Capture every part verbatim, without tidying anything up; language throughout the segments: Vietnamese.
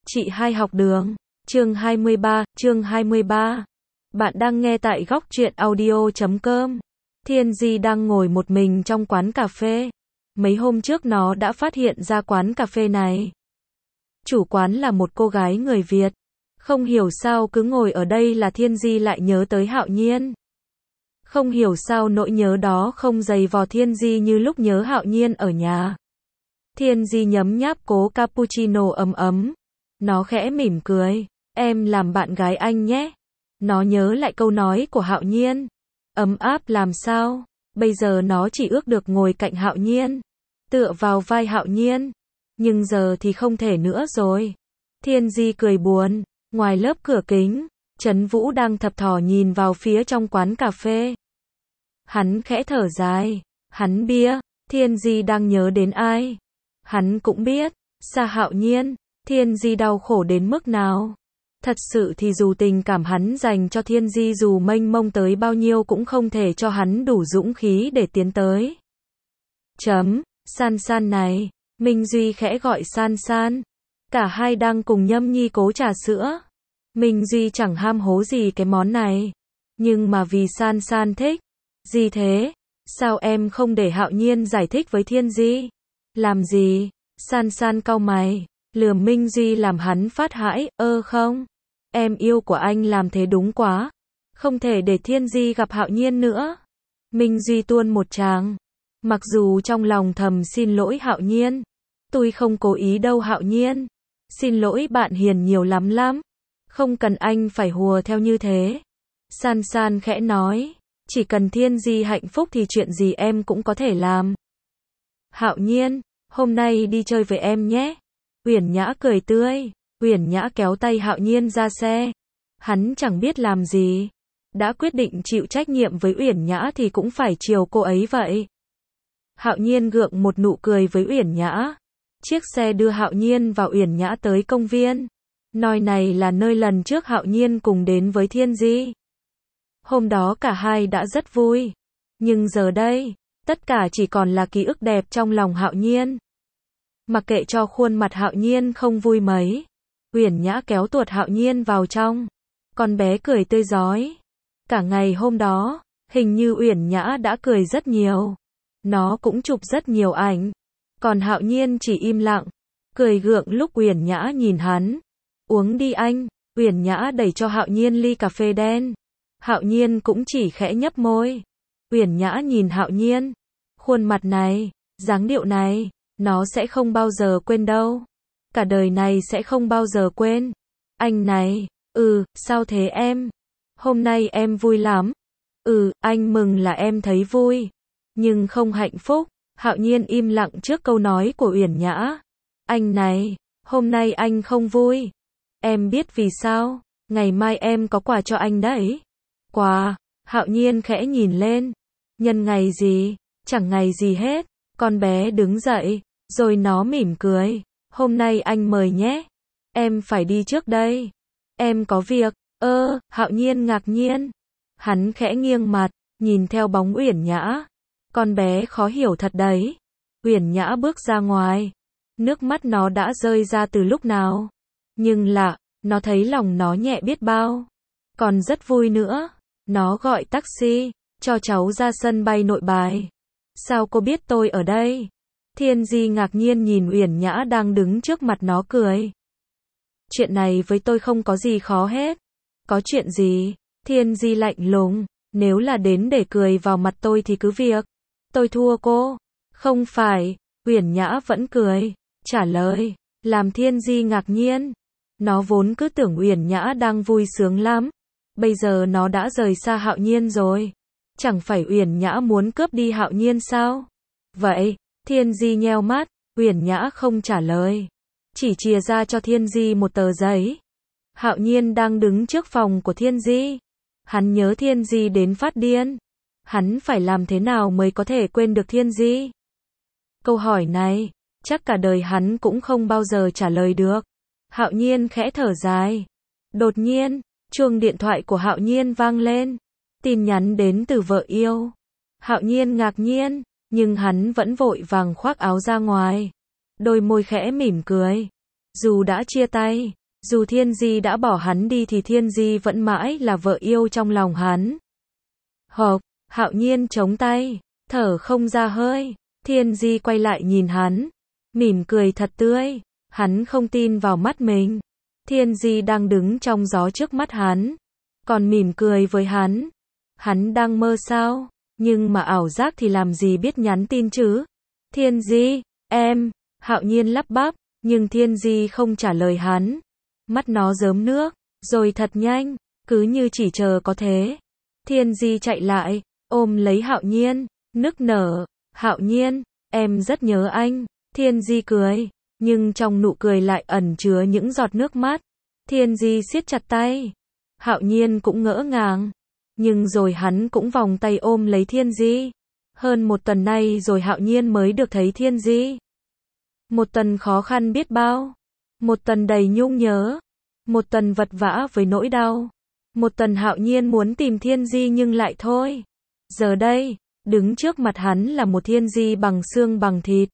Chị hai học đường, chương hai mươi ba, chương hai mươi ba. Bạn đang nghe tại góc truyện audio chấm com. Thiên Di đang ngồi một mình trong quán cà phê. Mấy hôm trước nó đã phát hiện ra quán cà phê này. Chủ quán là một cô gái người Việt. Không hiểu sao cứ ngồi ở đây là Thiên Di lại nhớ tới Hạo Nhiên. Không hiểu sao nỗi nhớ đó không dày vò Thiên Di như lúc nhớ Hạo Nhiên ở nhà. Thiên Di nhấm nháp cố cappuccino ấm ấm. Nó khẽ mỉm cười, em làm bạn gái anh nhé. Nó nhớ lại câu nói của Hạo Nhiên. Ấm áp làm sao, bây giờ nó chỉ ước được ngồi cạnh Hạo Nhiên, tựa vào vai Hạo Nhiên. Nhưng giờ thì không thể nữa rồi. Thiên Di cười buồn, ngoài lớp cửa kính, Trấn Vũ đang thập thò nhìn vào phía trong quán cà phê. Hắn khẽ thở dài, hắn bia, Thiên Di đang nhớ đến ai. Hắn cũng biết, xa Hạo Nhiên, Thiên Di đau khổ đến mức nào. Thật sự thì dù tình cảm hắn dành cho Thiên Di dù mênh mông tới bao nhiêu cũng không thể cho hắn đủ dũng khí để tiến tới. Chấm, San San này, Minh Duy khẽ gọi San San. Cả hai đang cùng nhâm nhi cố trà sữa. Minh Duy chẳng ham hố gì cái món này. Nhưng mà vì San San thích. Gì thế? Sao em không để Hạo Nhiên giải thích với Thiên Di? Làm gì? San San cau mày, lườm Minh Duy làm hắn phát hãi, ơ không? Em yêu của anh làm thế đúng quá. Không thể để Thiên Di gặp Hạo Nhiên nữa. Minh Duy tuôn một tràng. Mặc dù trong lòng thầm xin lỗi Hạo Nhiên. Tôi không cố ý đâu Hạo Nhiên. Xin lỗi bạn hiền nhiều lắm lắm. Không cần anh phải hùa theo như thế. San San khẽ nói. Chỉ cần Thiên Di hạnh phúc thì chuyện gì em cũng có thể làm. Hạo Nhiên, hôm nay đi chơi với em nhé. Uyển Nhã cười tươi. Uyển Nhã kéo tay Hạo Nhiên ra xe. Hắn chẳng biết làm gì. Đã quyết định chịu trách nhiệm với Uyển Nhã thì cũng phải chiều cô ấy vậy. Hạo Nhiên gượng một nụ cười với Uyển Nhã. Chiếc xe đưa Hạo Nhiên và Uyển Nhã tới công viên. Nơi này là nơi lần trước Hạo Nhiên cùng đến với Thiên Di. Hôm đó cả hai đã rất vui. Nhưng giờ đây, tất cả chỉ còn là ký ức đẹp trong lòng Hạo Nhiên. Mặc kệ cho khuôn mặt Hạo Nhiên không vui mấy, Uyển Nhã kéo tuột Hạo Nhiên vào trong. Con bé cười tươi rói. Cả ngày hôm đó, hình như Uyển Nhã đã cười rất nhiều. Nó cũng chụp rất nhiều ảnh. Còn Hạo Nhiên chỉ im lặng, cười gượng lúc Uyển Nhã nhìn hắn. Uống đi anh. Uyển Nhã đẩy cho Hạo Nhiên ly cà phê đen. Hạo Nhiên cũng chỉ khẽ nhấp môi. Uyển Nhã nhìn Hạo Nhiên. Khuôn mặt này, dáng điệu này, nó sẽ không bao giờ quên đâu. Cả đời này sẽ không bao giờ quên. Anh này, ừ, sao thế em? Hôm nay em vui lắm. Ừ, anh mừng là em thấy vui. Nhưng không hạnh phúc. Hạo Nhiên im lặng trước câu nói của Uyển Nhã. Anh này, hôm nay anh không vui. Em biết vì sao? Ngày mai em có quà cho anh đấy. Quà? Hạo Nhiên khẽ nhìn lên. Nhân ngày gì? Chẳng ngày gì hết. Con bé đứng dậy, rồi nó mỉm cười. Hôm nay anh mời nhé. Em phải đi trước đây. Em có việc. Ơ, Hạo Nhiên ngạc nhiên. Hắn khẽ nghiêng mặt, nhìn theo bóng Uyển Nhã. Con bé khó hiểu thật đấy. Uyển Nhã bước ra ngoài. Nước mắt nó đã rơi ra từ lúc nào. Nhưng lạ, nó thấy lòng nó nhẹ biết bao. Còn rất vui nữa. Nó gọi taxi, cho cháu ra sân bay Nội Bài. Sao cô biết tôi ở đây? Thiên Di ngạc nhiên nhìn Uyển Nhã đang đứng trước mặt nó cười. Chuyện này với tôi không có gì khó hết. Có chuyện gì? Thiên Di lạnh lùng. Nếu là đến để cười vào mặt tôi thì cứ việc. Tôi thua cô. Không phải. Uyển Nhã vẫn cười. Trả lời. Làm Thiên Di ngạc nhiên. Nó vốn cứ tưởng Uyển Nhã đang vui sướng lắm. Bây giờ nó đã rời xa Hạo Nhiên rồi. Chẳng phải Uyển Nhã muốn cướp đi Hạo Nhiên sao? Vậy, Thiên Di nheo mắt. Uyển Nhã không trả lời. Chỉ chìa ra cho Thiên Di một tờ giấy. Hạo Nhiên đang đứng trước phòng của Thiên Di. Hắn nhớ Thiên Di đến phát điên. Hắn phải làm thế nào mới có thể quên được Thiên Di? Câu hỏi này, chắc cả đời hắn cũng không bao giờ trả lời được. Hạo Nhiên khẽ thở dài. Đột nhiên, chuông điện thoại của Hạo Nhiên vang lên. Tin nhắn đến từ vợ yêu. Hạo Nhiên ngạc nhiên, nhưng hắn vẫn vội vàng khoác áo ra ngoài. Đôi môi khẽ mỉm cười. Dù đã chia tay, Dù Thiên Di đã bỏ hắn đi thì Thiên Di vẫn mãi là vợ yêu trong lòng hắn. Hộp, Hạo Nhiên chống tay, thở không ra hơi. Thiên Di quay lại nhìn hắn, mỉm cười thật tươi. Hắn không tin vào mắt mình. Thiên Di đang đứng trong gió trước mắt hắn, còn mỉm cười với hắn. Hắn đang mơ sao? Nhưng mà ảo giác thì làm gì biết nhắn tin chứ? Thiên Di, em, Hạo Nhiên lắp bắp, nhưng Thiên Di không trả lời hắn. Mắt nó rớm nước, rồi thật nhanh, cứ như chỉ chờ có thế. Thiên Di chạy lại, ôm lấy Hạo Nhiên, nức nở. Hạo Nhiên, em rất nhớ anh. Thiên Di cười, nhưng trong nụ cười lại ẩn chứa những giọt nước mắt. Thiên Di siết chặt tay. Hạo Nhiên cũng ngỡ ngàng. Nhưng rồi hắn cũng vòng tay ôm lấy Thiên Di. Hơn một tuần nay rồi Hạo Nhiên mới được thấy Thiên Di. Một tuần khó khăn biết bao. Một tuần đầy nhung nhớ. Một tuần vật vã với nỗi đau. Một tuần Hạo Nhiên muốn tìm Thiên Di nhưng lại thôi. Giờ đây, đứng trước mặt hắn là một Thiên Di bằng xương bằng thịt.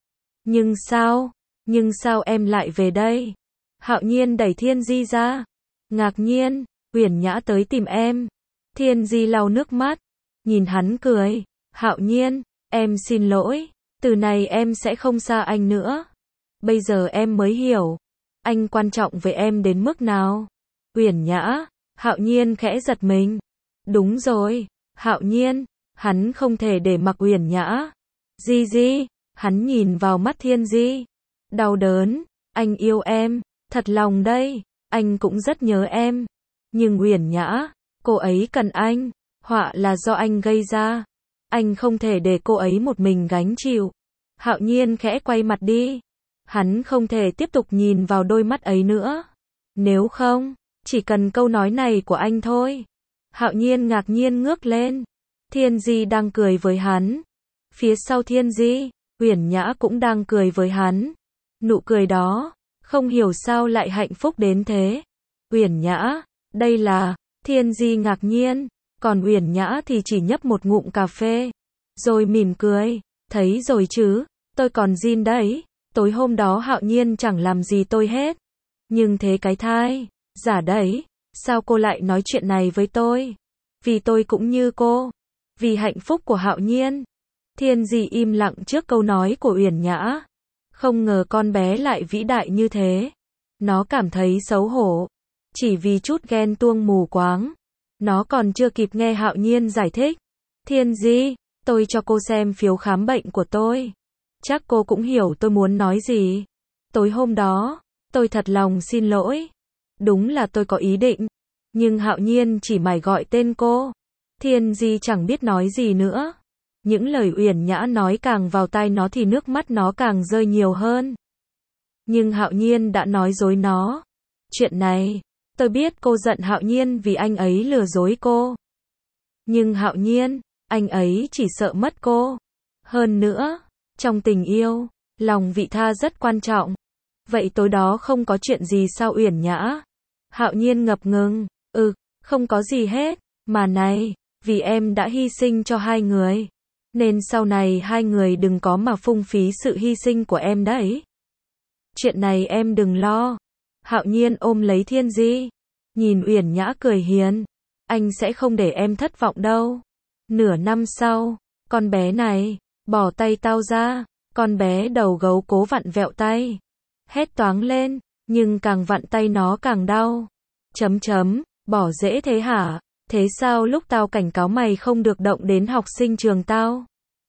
Nhưng sao? Nhưng sao em lại về đây? Hạo Nhiên đẩy Thiên Di ra. Ngạc nhiên, Uyển Nhã tới tìm em. Thiên Di lau nước mắt, nhìn hắn cười. Hạo Nhiên, em xin lỗi. Từ này em sẽ không xa anh nữa. Bây giờ em mới hiểu. Anh quan trọng với em đến mức nào. Uyển Nhã, Hạo Nhiên khẽ giật mình. Đúng rồi, Hạo Nhiên, hắn không thể để mặc Uyển Nhã. Di Di, hắn nhìn vào mắt Thiên Di. Đau đớn, anh yêu em, thật lòng đây, anh cũng rất nhớ em. Nhưng Uyển Nhã, cô ấy cần anh, họa là do anh gây ra. Anh không thể để cô ấy một mình gánh chịu. Hạo Nhiên khẽ quay mặt đi. Hắn không thể tiếp tục nhìn vào đôi mắt ấy nữa. Nếu không, chỉ cần câu nói này của anh thôi. Hạo Nhiên ngạc nhiên ngước lên. Thiên Di đang cười với hắn. Phía sau Thiên Di, Uyển Nhã cũng đang cười với hắn. Nụ cười đó, không hiểu sao lại hạnh phúc đến thế. Uyển Nhã, đây là... Thiên Di ngạc nhiên, còn Uyển Nhã thì chỉ nhấp một ngụm cà phê. Rồi mỉm cười, thấy rồi chứ, tôi còn zin đấy. Tối hôm đó Hạo Nhiên chẳng làm gì tôi hết. Nhưng thế cái thai, giả đấy, sao cô lại nói chuyện này với tôi? Vì tôi cũng như cô. Vì hạnh phúc của Hạo Nhiên. Thiên Di im lặng trước câu nói của Uyển Nhã. Không ngờ con bé lại vĩ đại như thế. Nó cảm thấy xấu hổ. Chỉ vì chút ghen tuông mù quáng. Nó còn chưa kịp nghe Hạo Nhiên giải thích. Thiên Di, tôi cho cô xem phiếu khám bệnh của tôi. Chắc cô cũng hiểu tôi muốn nói gì. Tối hôm đó, tôi thật lòng xin lỗi. Đúng là tôi có ý định. Nhưng Hạo Nhiên chỉ mải gọi tên cô. Thiên Di chẳng biết nói gì nữa. Những lời Uyển Nhã nói càng vào tai nó thì nước mắt nó càng rơi nhiều hơn. Nhưng Hạo Nhiên đã nói dối nó. Chuyện này, tôi biết cô giận Hạo Nhiên vì anh ấy lừa dối cô. Nhưng Hạo Nhiên, anh ấy chỉ sợ mất cô. Hơn nữa, trong tình yêu, lòng vị tha rất quan trọng. Vậy tối đó không có chuyện gì sao Uyển Nhã? Hạo Nhiên ngập ngừng, ừ, không có gì hết, mà này, vì em đã hy sinh cho hai người. Nên sau này hai người đừng có mà phung phí sự hy sinh của em đấy. Chuyện này em đừng lo. Hạo Nhiên ôm lấy Thiên Di. Nhìn Uyển Nhã cười hiền. Anh sẽ không để em thất vọng đâu. Nửa năm sau, con bé này, bỏ tay tao ra. Con bé đầu gấu cố vặn vẹo tay. Hét toáng lên, nhưng càng vặn tay nó càng đau. Chấm chấm, bỏ dễ thế hả? Thế sao lúc tao cảnh cáo mày không được động đến học sinh trường tao?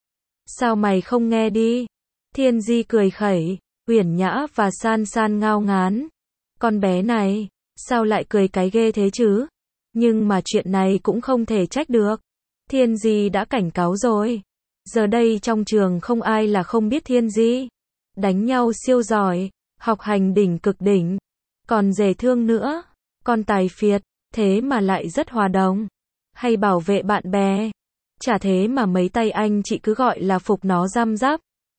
Sao mày không nghe đi? Thiên Di cười khẩy. Uyển Nhã và San San ngao ngán. Con bé này, sao lại cười cái ghê thế chứ? Nhưng mà chuyện này cũng không thể trách được. Thiên Di đã cảnh cáo rồi. Giờ đây trong trường không ai là không biết Thiên Di. Đánh nhau siêu giỏi, học hành đỉnh cực đỉnh. Còn dè thương nữa, con tài phiệt, thế mà lại rất hòa đồng. Hay bảo vệ bạn bè. Chả thế mà mấy tay anh chị cứ gọi là phục nó răm rắp.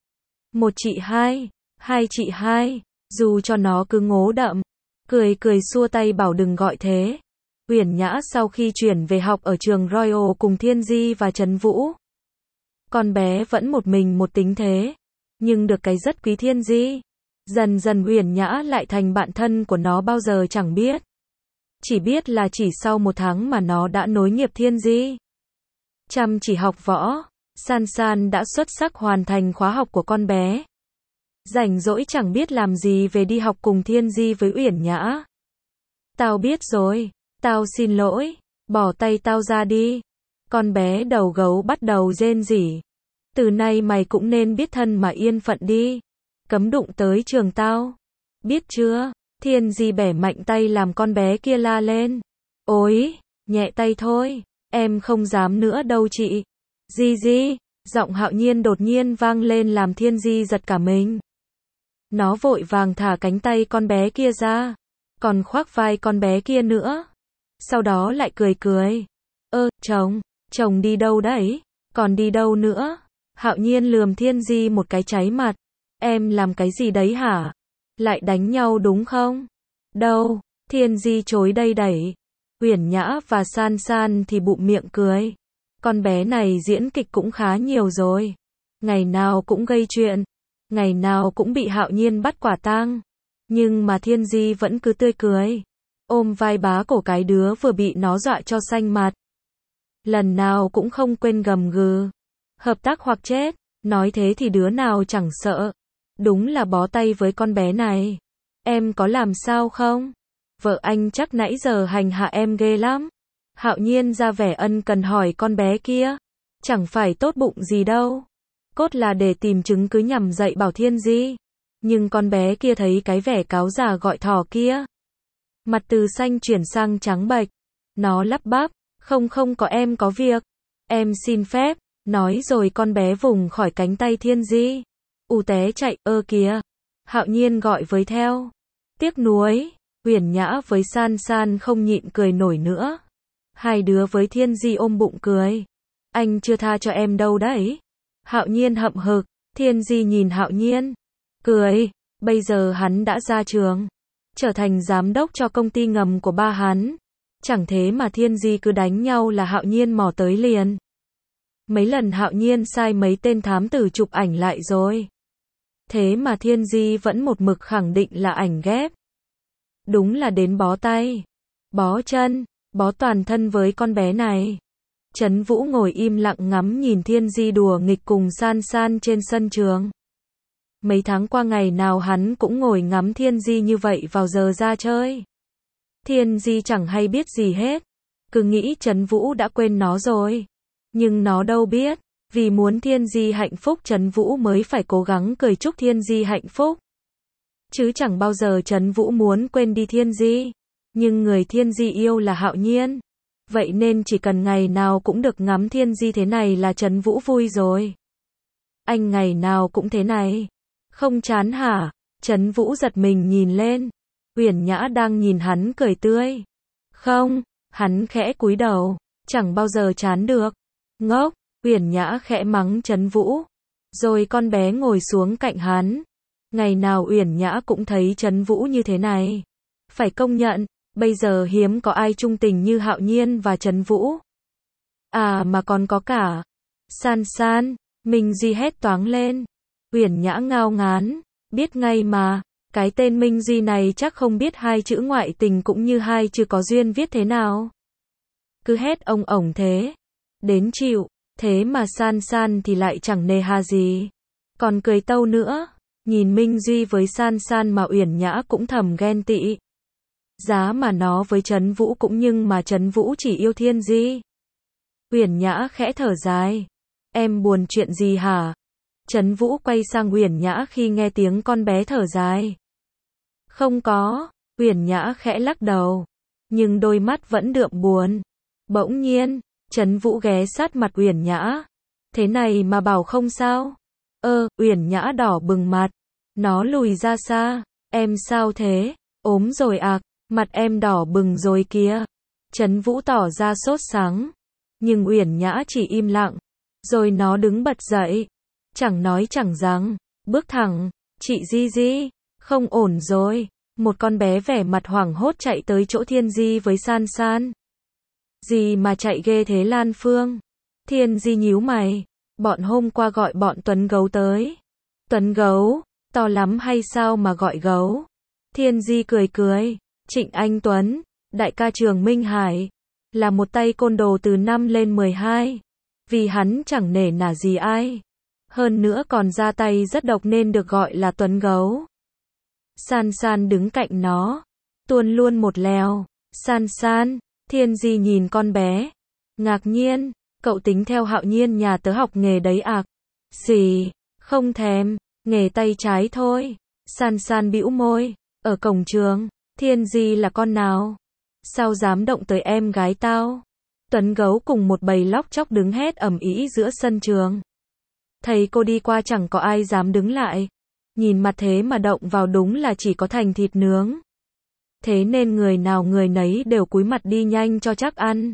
Một chị hai, hai chị hai, dù cho nó cứ ngố đậm. Cười cười xua tay bảo đừng gọi thế. Uyển Nhã sau khi chuyển về học ở trường Royal cùng Thiên Di và Trấn Vũ. Con bé vẫn một mình một tính thế. Nhưng được cái rất quý Thiên Di. Dần dần Uyển Nhã lại thành bạn thân của nó bao giờ chẳng biết. Chỉ biết là chỉ sau một tháng mà nó đã nối nghiệp Thiên Di. Chăm chỉ học võ, San San đã xuất sắc hoàn thành khóa học của con bé. Rảnh rỗi chẳng biết làm gì về đi học cùng Thiên Di với Uyển Nhã. Tao biết rồi, tao xin lỗi, bỏ tay tao ra đi. Con bé đầu gấu bắt đầu rên rỉ. Từ nay mày cũng nên biết thân mà yên phận đi. Cấm đụng tới trường tao. Biết chưa? Thiên Di bẻ mạnh tay làm con bé kia la lên. Ôi, nhẹ tay thôi, em không dám nữa đâu chị. Di Di, giọng Hạo Nhiên đột nhiên vang lên làm Thiên Di giật cả mình. Nó vội vàng thả cánh tay con bé kia ra, còn khoác vai con bé kia nữa. Sau đó lại cười cười. Ơ, chồng, chồng đi đâu đấy? Còn đi đâu nữa? Hạo Nhiên lườm Thiên Di một cái cháy mặt. Em làm cái gì đấy hả? Lại đánh nhau đúng không? Đâu? Thiên Di chối đây đẩy. Uyển Nhã và San San thì bụm miệng cười. Con bé này diễn kịch cũng khá nhiều rồi. Ngày nào cũng gây chuyện. Ngày nào cũng bị Hạo Nhiên bắt quả tang. Nhưng mà Thiên Di vẫn cứ tươi cười. Ôm vai bá cổ cái đứa vừa bị nó dọa cho xanh mặt. Lần nào cũng không quên gầm gừ. Hợp tác hoặc chết. Nói thế thì đứa nào chẳng sợ. Đúng là bó tay với con bé này. Em có làm sao không? Vợ anh chắc nãy giờ hành hạ em ghê lắm. Hạo Nhiên ra vẻ ân cần hỏi con bé kia. Chẳng phải tốt bụng gì đâu. Cốt là để tìm chứng cứ nhằm dạy bảo Thiên Di. Nhưng con bé kia thấy cái vẻ cáo già gọi thỏ kia. Mặt từ xanh chuyển sang trắng bệch. Nó lắp bắp. Không không có em có việc. Em xin phép. Nói rồi con bé vùng khỏi cánh tay Thiên Di. U té chạy, ơ kìa. Hạo Nhiên gọi với theo. Tiếc nuối. Uyển Nhã với San San không nhịn cười nổi nữa. Hai đứa với Thiên Di ôm bụng cười. Anh chưa tha cho em đâu đấy. Hạo Nhiên hậm hực. Thiên Di nhìn Hạo Nhiên. Cười. Bây giờ hắn đã ra trường. Trở thành giám đốc cho công ty ngầm của ba hắn. Chẳng thế mà Thiên Di cứ đánh nhau là Hạo Nhiên mò tới liền. Mấy lần Hạo Nhiên sai mấy tên thám tử chụp ảnh lại rồi. Thế mà Thiên Di vẫn một mực khẳng định là ảnh ghép. Đúng là đến bó tay, bó chân, bó toàn thân với con bé này. Trấn Vũ ngồi im lặng ngắm nhìn Thiên Di đùa nghịch cùng San San trên sân trường. Mấy tháng qua ngày nào hắn cũng ngồi ngắm Thiên Di như vậy vào giờ ra chơi. Thiên Di chẳng hay biết gì hết. Cứ nghĩ Trấn Vũ đã quên nó rồi. Nhưng nó đâu biết. Vì muốn Thiên Di hạnh phúc Trấn Vũ mới phải cố gắng cười chúc Thiên Di hạnh phúc. Chứ chẳng bao giờ Trấn Vũ muốn quên đi Thiên Di. Nhưng người Thiên Di yêu là Hạo Nhiên. Vậy nên chỉ cần ngày nào cũng được ngắm Thiên Di thế này là Trấn Vũ vui rồi. Anh ngày nào cũng thế này. Không chán hả? Trấn Vũ giật mình nhìn lên. Uyển Nhã đang nhìn hắn cười tươi. Không, hắn khẽ cúi đầu. Chẳng bao giờ chán được. Ngốc. Uyển Nhã khẽ mắng Trấn Vũ. Rồi con bé ngồi xuống cạnh hắn. Ngày nào Uyển Nhã cũng thấy Trấn Vũ như thế này. Phải công nhận, bây giờ hiếm có ai trung tình như Hạo Nhiên và Trấn Vũ. À mà còn có cả San San. Minh Duy hét toáng lên. Uyển Nhã ngao ngán. Biết ngay mà. Cái tên Minh Duy này chắc không biết hai chữ ngoại tình cũng như hai chữ có duyên viết thế nào. Cứ hét ông ổng thế. Đến chịu. Thế mà San San thì lại chẳng nề hà gì. Còn cười tâu nữa. Nhìn Minh Duy với San San mà Uyển Nhã cũng thầm ghen tị. Giá mà nó với Trấn Vũ cũng nhưng mà Trấn Vũ chỉ yêu Thiên Di. Uyển Nhã khẽ thở dài. Em buồn chuyện gì hả? Trấn Vũ quay sang Uyển Nhã khi nghe tiếng con bé thở dài. Không có. Uyển Nhã khẽ lắc đầu. Nhưng đôi mắt vẫn đượm buồn. Bỗng nhiên. Trấn Vũ ghé sát mặt Uyển Nhã. Thế này mà bảo không sao? Ơ, Uyển Nhã đỏ bừng mặt. Nó lùi ra xa. Em sao thế? Ốm rồi à? Mặt em đỏ bừng rồi kìa. Trấn Vũ tỏ ra sốt sắng. Nhưng Uyển Nhã chỉ im lặng. Rồi nó đứng bật dậy. Chẳng nói chẳng rằng. Bước thẳng. Chị Di Di. Không ổn rồi. Một con bé vẻ mặt hoảng hốt chạy tới chỗ Thiên Di với San San. Gì mà chạy ghê thế Lan Phương? Thiên Di nhíu mày. Bọn hôm qua gọi bọn Tuấn Gấu tới. Tuấn Gấu? To lắm hay sao mà gọi gấu? Thiên Di cười cười. Trịnh Anh Tuấn, đại ca Trường Minh Hải, là một tay côn đồ từ năm lên mười hai. Vì hắn chẳng nể nả gì ai. Hơn nữa còn ra tay rất độc nên được gọi là Tuấn Gấu. San San đứng cạnh nó, tuôn luôn một lèo. San San, Thiên Di nhìn con bé, ngạc nhiên, cậu tính theo Hạo Nhiên nhà tớ học nghề đấy à? Gì, không thèm, nghề tay trái thôi. San San bĩu môi, ở cổng trường, Thiên Di là con nào? Sao dám động tới em gái tao? Tuấn Gấu cùng một bầy lóc chóc đứng hét ầm ĩ giữa sân trường. Thầy cô đi qua chẳng có ai dám đứng lại. Nhìn mặt thế mà động vào đúng là chỉ có thành thịt nướng. Thế nên người nào người nấy đều cúi mặt đi nhanh cho chắc ăn.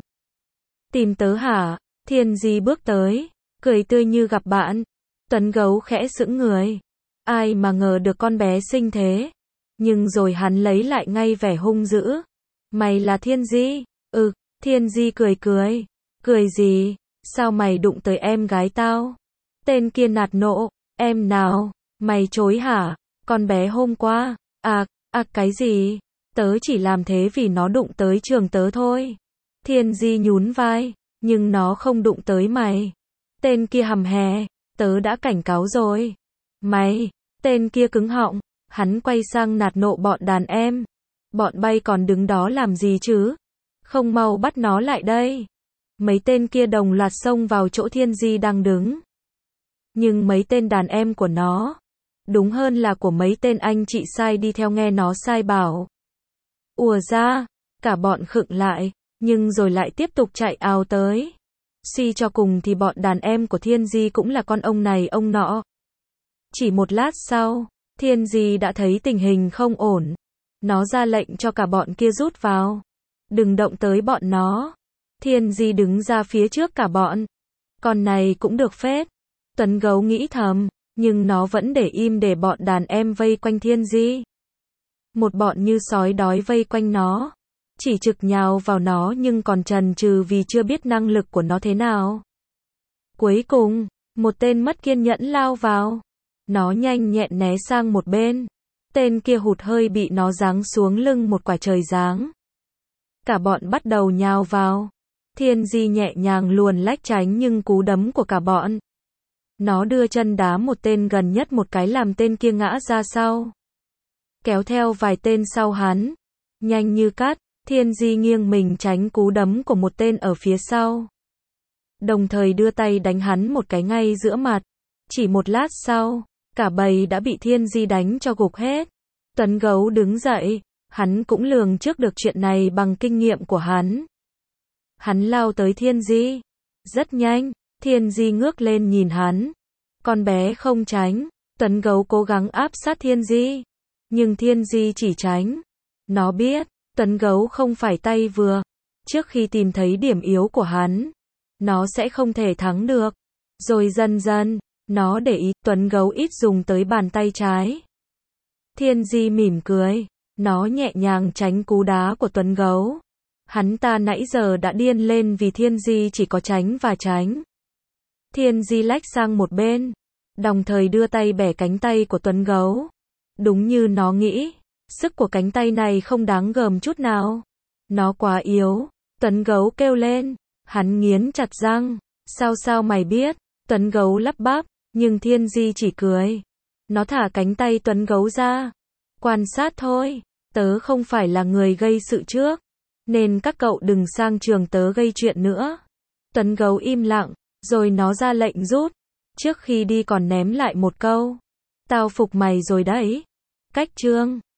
Tìm tớ hả? Thiên Di bước tới, cười tươi như gặp bạn. Tuấn Gấu khẽ sững người. Ai mà ngờ được con bé xinh thế. Nhưng rồi hắn lấy lại ngay vẻ hung dữ. Mày là Thiên Di? Ừ, Thiên Di cười cười. Cười gì? Sao mày đụng tới em gái tao? Tên kia nạt nộ. Em nào? Mày chối hả? Con bé hôm qua. À, à cái gì? Tớ chỉ làm thế vì nó đụng tới trường tớ thôi. Thiên Di nhún vai. Nhưng nó không đụng tới mày. Tên kia hầm hè. Tớ đã cảnh cáo rồi. Mày. Tên kia cứng họng. Hắn quay sang nạt nộ bọn đàn em. Bọn bay còn đứng đó làm gì chứ? Không mau bắt nó lại đây. Mấy tên kia đồng loạt xông vào chỗ Thiên Di đang đứng. Nhưng mấy tên đàn em của nó, đúng hơn là của mấy tên anh chị sai đi theo nghe nó sai bảo. Ùa ra, cả bọn khựng lại, nhưng rồi lại tiếp tục chạy ào tới. Suy cho cùng thì bọn đàn em của Thiên Di cũng là con ông này ông nọ. Chỉ một lát sau, Thiên Di đã thấy tình hình không ổn. Nó ra lệnh cho cả bọn kia rút vào. Đừng động tới bọn nó. Thiên Di đứng ra phía trước cả bọn. Con này cũng được phết. Tuấn Gấu nghĩ thầm, nhưng nó vẫn để im để bọn đàn em vây quanh Thiên Di. Một bọn như sói đói vây quanh nó. Chỉ trực nhào vào nó nhưng còn chần chừ vì chưa biết năng lực của nó thế nào. Cuối cùng, một tên mất kiên nhẫn lao vào. Nó nhanh nhẹn né sang một bên. Tên kia hụt hơi bị nó giáng xuống lưng một quả trời giáng. Cả bọn bắt đầu nhào vào. Thiên Di nhẹ nhàng luồn lách tránh nhưng cú đấm của cả bọn. Nó đưa chân đá một tên gần nhất một cái làm tên kia ngã ra sau. Kéo theo vài tên sau hắn. Nhanh như cắt, Thiên Di nghiêng mình tránh cú đấm của một tên ở phía sau. Đồng thời đưa tay đánh hắn một cái ngay giữa mặt. Chỉ một lát sau, cả bầy đã bị Thiên Di đánh cho gục hết. Tuấn Gấu đứng dậy, hắn cũng lường trước được chuyện này bằng kinh nghiệm của hắn. Hắn lao tới Thiên Di. Rất nhanh, Thiên Di ngước lên nhìn hắn. Con bé không tránh, Tuấn Gấu cố gắng áp sát Thiên Di. Nhưng Thiên Di chỉ tránh. Nó biết, Tuấn Gấu không phải tay vừa. Trước khi tìm thấy điểm yếu của hắn, nó sẽ không thể thắng được. Rồi dần dần, nó để ý Tuấn Gấu ít dùng tới bàn tay trái. Thiên Di mỉm cười. Nó nhẹ nhàng tránh cú đá của Tuấn Gấu. Hắn ta nãy giờ đã điên lên vì Thiên Di chỉ có tránh và tránh. Thiên Di lách sang một bên, đồng thời đưa tay bẻ cánh tay của Tuấn Gấu. Đúng như nó nghĩ, sức của cánh tay này không đáng gờm chút nào. Nó quá yếu. Tuấn Gấu kêu lên. Hắn nghiến chặt răng. Sao sao mày biết? Tuấn Gấu lắp bắp, nhưng Thiên Di chỉ cười. Nó thả cánh tay Tuấn Gấu ra. Quan sát thôi, tớ không phải là người gây sự trước, nên các cậu đừng sang trường tớ gây chuyện nữa. Tuấn Gấu im lặng, rồi nó ra lệnh rút. Trước khi đi còn ném lại một câu. Tao phục mày rồi đấy. Cách chương